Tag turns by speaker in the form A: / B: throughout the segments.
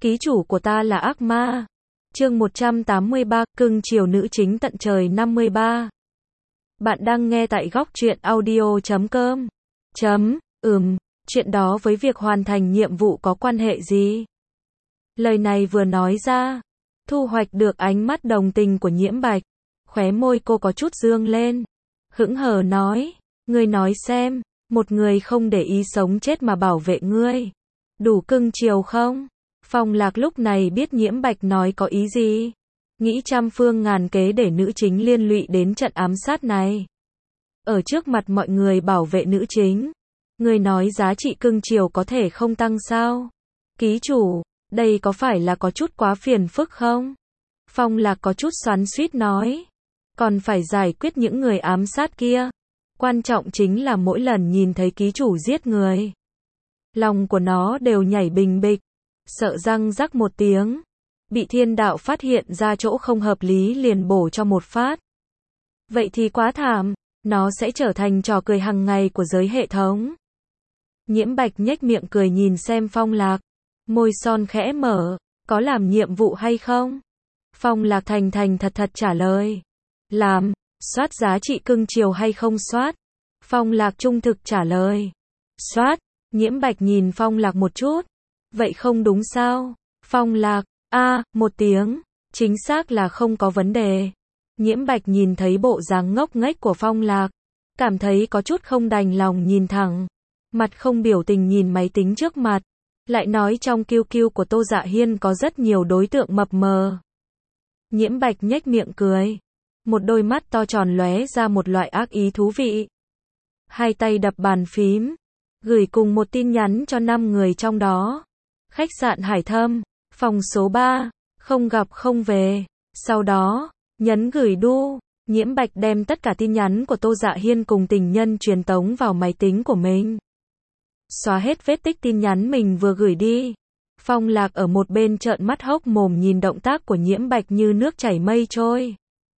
A: Ký chủ của ta là ác ma. Chương 183, cưng chiều nữ chính tận trời 53. Bạn đang nghe tại góc truyện audio.com. Chuyện đó với việc hoàn thành nhiệm vụ có quan hệ gì? Lời này vừa nói ra, thu hoạch được ánh mắt đồng tình của Nhiễm Bạch. Khóe môi cô có chút dương lên. Hững hờ nói, ngươi nói xem, một người không để ý sống chết mà bảo vệ ngươi. Đủ cưng chiều không? Phong Lạc lúc này biết Nhiễm Bạch nói có ý gì. Nghĩ trăm phương ngàn kế để nữ chính liên lụy đến trận ám sát này. Ở trước mặt mọi người bảo vệ nữ chính. Người nói giá trị cưng chiều có thể không tăng sao? Ký chủ, đây có phải là có chút quá phiền phức không? Phong Lạc có chút xoắn xuýt nói. Còn phải giải quyết những người ám sát kia. Quan trọng chính là mỗi lần nhìn thấy ký chủ giết người, lòng của nó đều nhảy bình bịch. Sợ răng rắc một tiếng. Bị thiên đạo phát hiện ra chỗ không hợp lý liền bổ cho một phát. Vậy thì quá thảm. Nó sẽ trở thành trò cười hàng ngày của giới hệ thống. Nhiễm Bạch nhếch miệng cười nhìn xem Phong Lạc. Môi son khẽ mở. Có làm nhiệm vụ hay không? Phong Lạc thành thành thật thật trả lời. Làm. Soát giá trị cưng chiều hay không soát? Phong Lạc trung thực trả lời. Soát. Nhiễm Bạch nhìn Phong Lạc một chút. Vậy không đúng sao? Phong Lạc, một tiếng, chính xác là không có vấn đề. Nhiễm Bạch nhìn thấy bộ dáng ngốc nghếch của Phong Lạc, cảm thấy có chút không đành lòng nhìn thẳng, mặt không biểu tình nhìn máy tính trước mặt, lại nói trong QQ của Tô Dạ Hiên có rất nhiều đối tượng mập mờ. Nhiễm Bạch nhếch miệng cười, một đôi mắt to tròn lóe ra một loại ác ý thú vị. Hai tay đập bàn phím, gửi cùng một tin nhắn cho 5 người trong đó. Khách sạn Hải Thâm, phòng số 3, không gặp không về. Sau đó, nhấn gửi đu. Nhiễm Bạch đem tất cả tin nhắn của Tô Dạ Hiên cùng tình nhân truyền tống vào máy tính của mình. Xóa hết vết tích tin nhắn mình vừa gửi đi. Phong Lạc ở một bên trợn mắt hốc mồm nhìn động tác của Nhiễm Bạch như nước chảy mây trôi.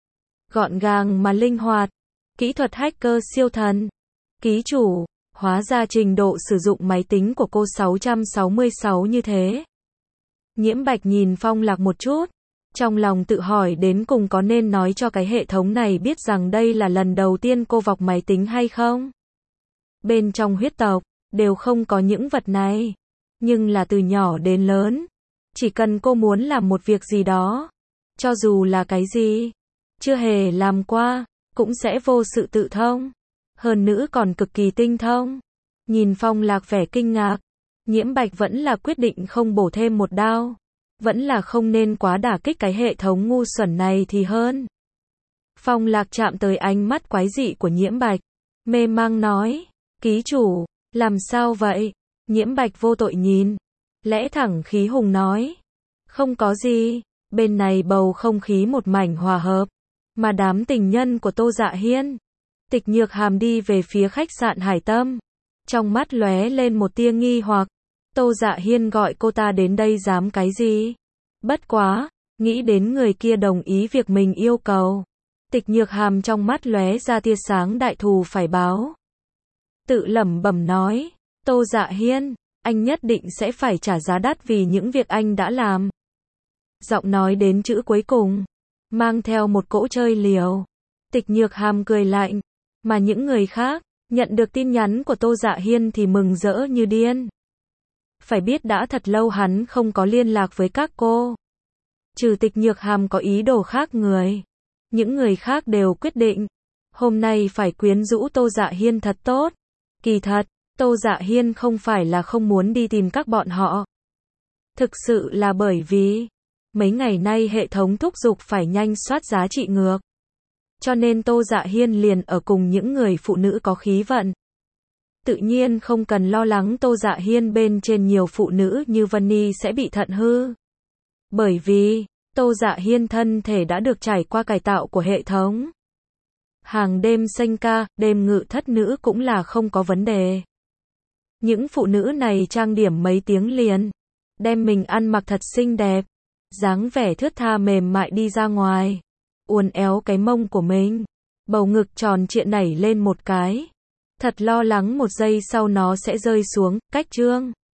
A: Gọn gàng mà linh hoạt. Kỹ thuật hacker siêu thần. Ký chủ. Hóa ra trình độ sử dụng máy tính của cô 666 như thế. Nhiễm Bạch nhìn Phong Lạc một chút. Trong lòng tự hỏi đến cùng có nên nói cho cái hệ thống này biết rằng đây là lần đầu tiên cô vọc máy tính hay không? Bên trong huyết tộc, đều không có những vật này. Nhưng là từ nhỏ đến lớn. Chỉ cần cô muốn làm một việc gì đó. Cho dù là cái gì. Chưa hề làm qua. Cũng sẽ vô sự tự thông. Hơn nữa còn cực kỳ tinh thông. Nhìn Phong Lạc vẻ kinh ngạc. Nhiễm Bạch vẫn là quyết định không bổ thêm một đao. Vẫn là không nên quá đả kích cái hệ thống ngu xuẩn này thì hơn. Phong Lạc chạm tới ánh mắt quái dị của Nhiễm Bạch. Mê mang nói. Ký chủ, làm sao vậy? Nhiễm Bạch vô tội nhìn. Lẽ thẳng khí hùng nói. Không có gì. Bên này bầu không khí một mảnh hòa hợp. Mà đám tình nhân của Tô Dạ Hiên. Tịch Nhược Hàm đi về phía khách sạn Hải Tâm. Trong mắt lóe lên một tia nghi hoặc. Tô Dạ Hiên gọi cô ta đến đây dám cái gì? Bất quá, nghĩ đến người kia đồng ý việc mình yêu cầu. Tịch Nhược Hàm trong mắt lóe ra tia sáng đại thù phải báo. Tự lẩm bẩm nói, Tô Dạ Hiên, anh nhất định sẽ phải trả giá đắt vì những việc anh đã làm. Giọng nói đến chữ cuối cùng, mang theo một cỗ chơi liều. Tịch Nhược Hàm cười lạnh, mà những người khác, nhận được tin nhắn của Tô Dạ Hiên thì mừng rỡ như điên. Phải biết đã thật lâu hắn không có liên lạc với các cô. Trừ Tịch Nhược Hàm có ý đồ khác người. Những người khác đều quyết định. Hôm nay phải quyến rũ Tô Dạ Hiên thật tốt. Kỳ thật, Tô Dạ Hiên không phải là không muốn đi tìm các bọn họ. Thực sự là bởi vì, mấy ngày nay hệ thống thúc giục phải nhanh soát giá trị ngược. Cho nên Tô Dạ Hiên liền ở cùng những người phụ nữ có khí vận. Tự nhiên không cần lo lắng Tô Dạ Hiên bên trên nhiều phụ nữ như Vân Ni sẽ bị thận hư. Bởi vì, Tô Dạ Hiên thân thể đã được trải qua cải tạo của hệ thống. Hàng đêm xanh ca, đêm ngự thất nữ cũng là không có vấn đề. Những phụ nữ này trang điểm mấy tiếng liền. Đem mình ăn mặc thật xinh đẹp. Dáng vẻ thướt tha mềm mại đi ra ngoài. Uốn éo cái mông của mình. Bầu ngực tròn trịa nảy lên một cái. Thật lo lắng một giây sau nó sẽ rơi xuống, cách chương.